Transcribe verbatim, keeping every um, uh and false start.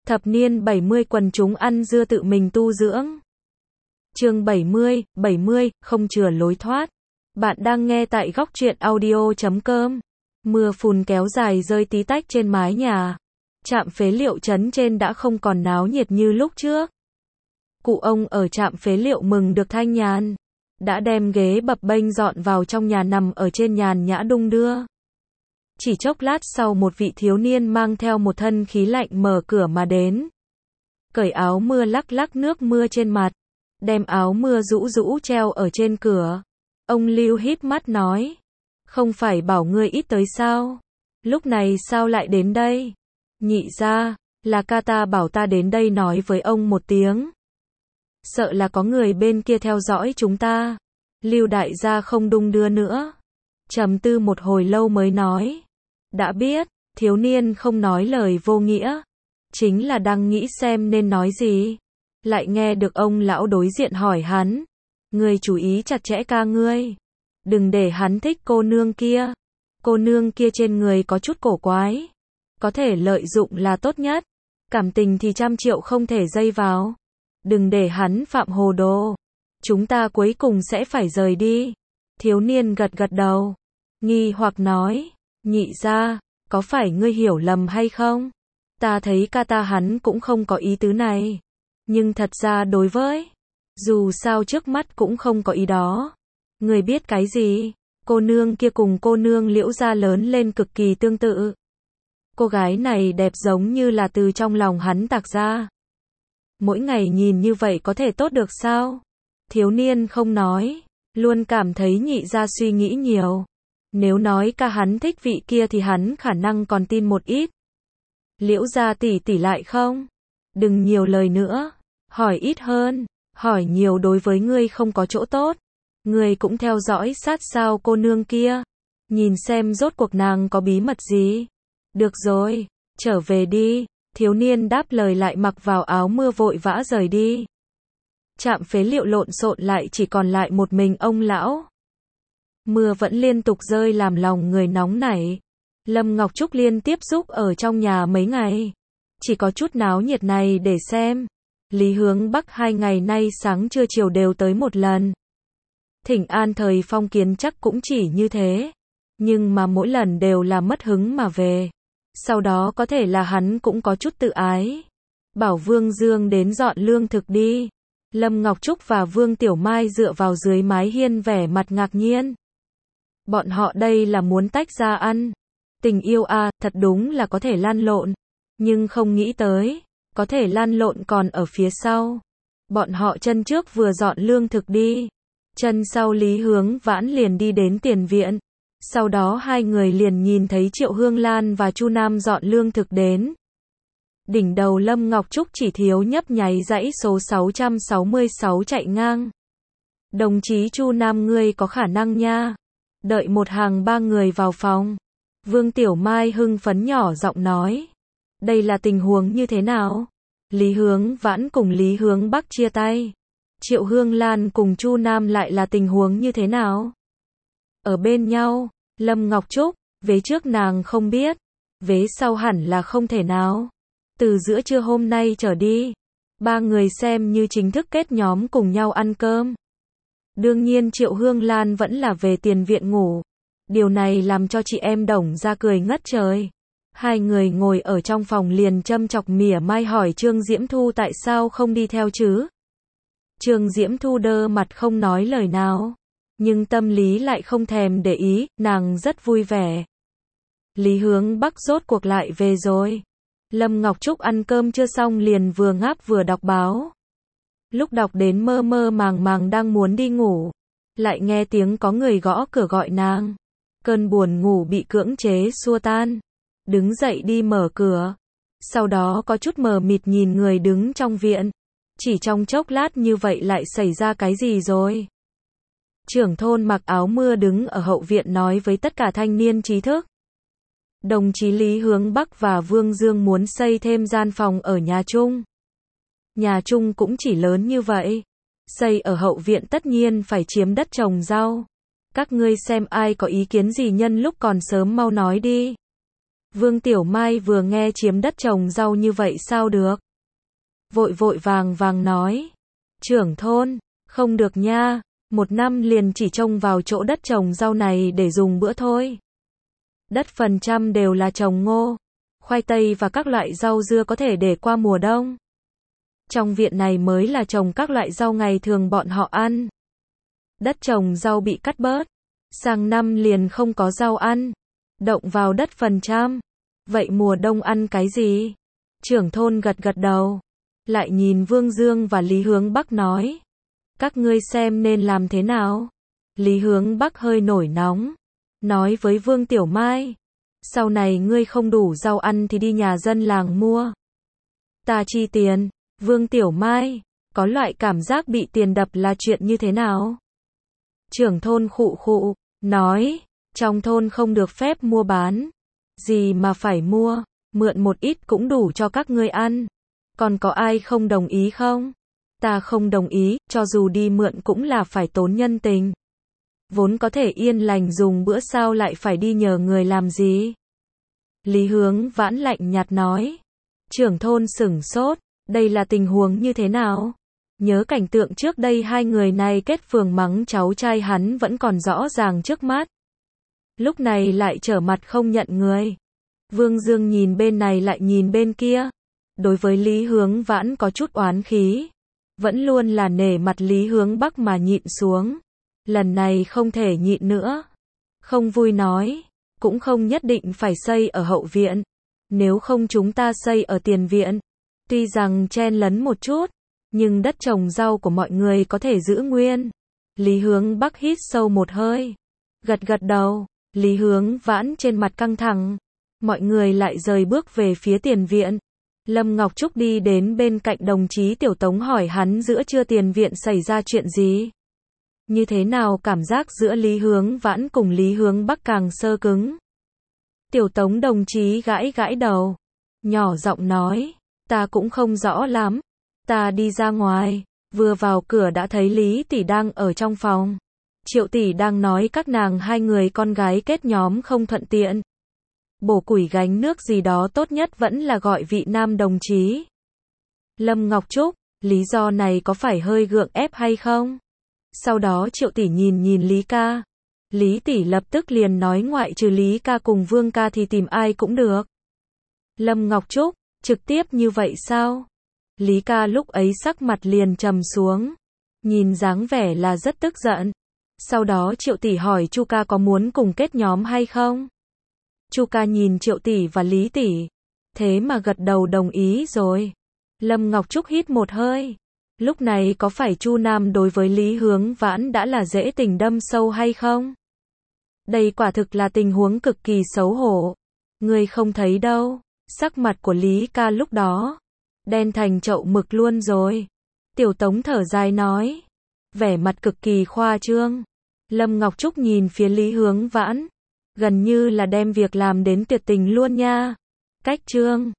Thập niên bảy mươi quần chúng ăn dưa tự mình tu dưỡng. Chương bảy mươi, bảy mươi, không chừa lối thoát. Bạn đang nghe tại góc truyện audio chấm com. Mưa phùn kéo dài rơi tí tách trên mái nhà. Trạm phế liệu trấn trên đã không còn náo nhiệt như lúc trước. Cụ ông ở trạm phế liệu mừng được thanh nhàn. Đã đem ghế bập bênh dọn vào trong nhà nằm ở trên nhàn nhã đung đưa. Chỉ chốc lát sau một vị thiếu niên mang theo một thân khí lạnh mở cửa mà đến. Cởi áo mưa lắc lắc nước mưa trên mặt. Đem áo mưa rũ rũ treo ở trên cửa. Ông Lưu híp mắt nói. Không phải bảo ngươi ít tới sao? Lúc này sao lại đến đây? Nhị gia, là ca ta bảo ta đến đây nói với ông một tiếng. Sợ là có người bên kia theo dõi chúng ta. Lưu đại gia không đung đưa nữa. Trầm tư một hồi lâu mới nói. Đã biết, thiếu niên không nói lời vô nghĩa. Chính là đang nghĩ xem nên nói gì. Lại nghe được ông lão đối diện hỏi hắn. Ngươi chú ý chặt chẽ ca ngươi. Đừng để hắn thích cô nương kia. Cô nương kia trên người có chút cổ quái. Có thể lợi dụng là tốt nhất. Cảm tình thì trăm triệu không thể dây vào. Đừng để hắn phạm hồ đồ. Chúng ta cuối cùng sẽ phải rời đi. Thiếu niên gật gật đầu. Nghi hoặc nói. Nhị gia, có phải ngươi hiểu lầm hay không? Ta thấy ca ta hắn cũng không có ý tứ này. Nhưng thật ra đối với, dù sao trước mắt cũng không có ý đó. Ngươi biết cái gì? Cô nương kia cùng cô nương Liễu gia lớn lên cực kỳ tương tự. Cô gái này đẹp giống như là từ trong lòng hắn tạc ra. Mỗi ngày nhìn như vậy có thể tốt được sao? Thiếu niên không nói, luôn cảm thấy nhị gia suy nghĩ nhiều. Nếu nói ca hắn thích vị kia thì hắn khả năng còn tin một ít. Liễu gia tỷ tỷ lại không? Đừng nhiều lời nữa. Hỏi ít hơn. Hỏi nhiều đối với ngươi không có chỗ tốt. Ngươi cũng theo dõi sát sao cô nương kia. Nhìn xem rốt cuộc nàng có bí mật gì. Được rồi, trở về đi. Thiếu niên đáp lời lại mặc vào áo mưa vội vã rời đi. Trạm phế liệu lộn xộn lại chỉ còn lại một mình ông lão. Mưa vẫn liên tục rơi làm lòng người nóng nảy. Lâm Ngọc Trúc liên tiếp giúp ở trong nhà mấy ngày. Chỉ có chút náo nhiệt này để xem. Lý Hướng Bắc hai ngày nay sáng trưa chiều đều tới một lần. Thỉnh an thời phong kiến chắc cũng chỉ như thế. Nhưng mà mỗi lần đều là mất hứng mà về. Sau đó có thể là hắn cũng có chút tự ái. Bảo Vương Dương đến dọn lương thực đi. Lâm Ngọc Trúc và Vương Tiểu Mai dựa vào dưới mái hiên vẻ mặt ngạc nhiên. Bọn họ đây là muốn tách ra ăn. Tình yêu à, thật đúng là có thể lăn lộn. Nhưng không nghĩ tới, có thể lăn lộn còn ở phía sau. Bọn họ chân trước vừa dọn lương thực đi. Chân sau Lý Hướng Vãn liền đi đến tiền viện. Sau đó hai người liền nhìn thấy Triệu Hương Lan và Chu Nam dọn lương thực đến. Đỉnh đầu Lâm Ngọc Trúc chỉ thiếu nhấp nháy dãy số sáu trăm sáu mươi sáu chạy ngang. Đồng chí Chu Nam ngươi có khả năng nha. Đợi một hàng ba người vào phòng. Vương Tiểu Mai hưng phấn nhỏ giọng nói. Đây là tình huống như thế nào? Lý Hướng Vãn cùng Lý Hướng Bắc chia tay. Triệu Hương Lan cùng Chu Nam lại là tình huống như thế nào? Ở bên nhau, Lâm Ngọc Trúc, vế trước nàng không biết. Vế sau hẳn là không thể nào. Từ giữa trưa hôm nay trở đi, ba người xem như chính thức kết nhóm cùng nhau ăn cơm. Đương nhiên Triệu Hương Lan vẫn là về tiền viện ngủ. Điều này làm cho chị em Đồng ra cười ngất trời. Hai người ngồi ở trong phòng liền châm chọc mỉa mai hỏi Trương Diễm Thu tại sao không đi theo chứ. Trương Diễm Thu đơ mặt không nói lời nào. Nhưng tâm lý lại không thèm để ý, nàng rất vui vẻ. Lý Hướng Bắc rốt cuộc lại về rồi. Lâm Ngọc Trúc ăn cơm chưa xong liền vừa ngáp vừa đọc báo. Lúc đọc đến mơ mơ màng màng đang muốn đi ngủ. Lại nghe tiếng có người gõ cửa gọi nàng. Cơn buồn ngủ bị cưỡng chế xua tan. Đứng dậy đi mở cửa. Sau đó có chút mờ mịt nhìn người đứng trong viện. Chỉ trong chốc lát như vậy lại xảy ra cái gì rồi? Trưởng thôn mặc áo mưa đứng ở hậu viện nói với tất cả thanh niên trí thức. Đồng chí Lý Hướng Bắc và Vương Dương muốn xây thêm gian phòng ở nhà chung. Nhà chung cũng chỉ lớn như vậy. Xây ở hậu viện tất nhiên phải chiếm đất trồng rau. Các ngươi xem ai có ý kiến gì nhân lúc còn sớm mau nói đi. Vương Tiểu Mai vừa nghe chiếm đất trồng rau như vậy sao được. Vội vội vàng vàng nói. Trưởng thôn, không được nha, một năm liền chỉ trông vào chỗ đất trồng rau này để dùng bữa thôi. Đất phần trăm đều là trồng ngô, khoai tây và các loại rau dưa có thể để qua mùa đông. Trong viện này mới là trồng các loại rau ngày thường bọn họ ăn. Đất trồng rau bị cắt bớt, sang năm liền không có rau ăn. Động vào đất phần trăm. Vậy mùa đông ăn cái gì? Trưởng thôn gật gật đầu, lại nhìn Vương Dương và Lý Hướng Bắc nói. Các ngươi xem nên làm thế nào? Lý Hướng Bắc hơi nổi nóng, nói với Vương Tiểu Mai. Sau này ngươi không đủ rau ăn thì đi nhà dân làng mua. Ta chi tiền. Vương Tiểu Mai, có loại cảm giác bị tiền đập là chuyện như thế nào? Trưởng thôn khụ khụ, nói, trong thôn không được phép mua bán. Gì mà phải mua, mượn một ít cũng đủ cho các ngươi ăn. Còn có ai không đồng ý không? Ta không đồng ý, cho dù đi mượn cũng là phải tốn nhân tình. Vốn có thể yên lành dùng bữa sao lại phải đi nhờ người làm gì? Lý Hướng Vãn lạnh nhạt nói. Trưởng thôn sửng sốt, đây là tình huống như thế nào? Nhớ cảnh tượng trước đây hai người này kết phường mắng cháu trai hắn vẫn còn rõ ràng trước mắt. Lúc này lại trở mặt không nhận người. Vương Dương nhìn bên này lại nhìn bên kia. Đối với Lý Hướng Vãn có chút oán khí. Vẫn luôn là nể mặt Lý Hướng Bắc mà nhịn xuống. Lần này không thể nhịn nữa. Không vui nói, cũng không nhất định phải xây ở hậu viện. Nếu không chúng ta xây ở tiền viện. Tuy rằng chen lấn một chút, nhưng đất trồng rau của mọi người có thể giữ nguyên. Lý Hướng Bắc hít sâu một hơi, gật gật đầu. Lý Hướng Vãn trên mặt căng thẳng. Mọi người lại rời bước về phía tiền viện. Lâm Ngọc Trúc đi đến bên cạnh đồng chí Tiểu Tống hỏi hắn giữa trưa tiền viện xảy ra chuyện gì. Như thế nào cảm giác giữa Lý Hướng Vãn cùng Lý Hướng Bắc càng sơ cứng. Tiểu Tống đồng chí gãi gãi đầu, nhỏ giọng nói, ta cũng không rõ lắm. Ta đi ra ngoài, vừa vào cửa đã thấy Lý tỷ đang ở trong phòng. Triệu tỷ đang nói các nàng hai người con gái kết nhóm không thuận tiện. Bổ củi gánh nước gì đó tốt nhất vẫn là gọi vị nam đồng chí. Lâm Ngọc Trúc, lý do này có phải hơi gượng ép hay không? Sau đó Triệu tỷ nhìn nhìn Lý ca. Lý tỷ lập tức liền nói ngoại trừ Lý ca cùng Vương ca thì tìm ai cũng được. Lâm Ngọc Trúc, trực tiếp như vậy sao? Lý ca lúc ấy sắc mặt liền trầm xuống. Nhìn dáng vẻ là rất tức giận. Sau đó Triệu tỷ hỏi Chu ca có muốn cùng kết nhóm hay không? Chu ca nhìn Triệu tỷ và Lý tỷ. Thế mà gật đầu đồng ý rồi. Lâm Ngọc Trúc hít một hơi. Lúc này có phải Chu Nam đối với Lý Hướng Vãn đã là dễ tình đâm sâu hay không? Đây quả thực là tình huống cực kỳ xấu hổ. Ngươi không thấy đâu. Sắc mặt của Lý ca lúc đó đen thành chậu mực luôn rồi. Tiểu Tống thở dài nói. Vẻ mặt cực kỳ khoa trương. Lâm Ngọc Trúc nhìn phía Lý Hướng Vãn. Gần như là đem việc làm đến tuyệt tình luôn nha. Cách trương.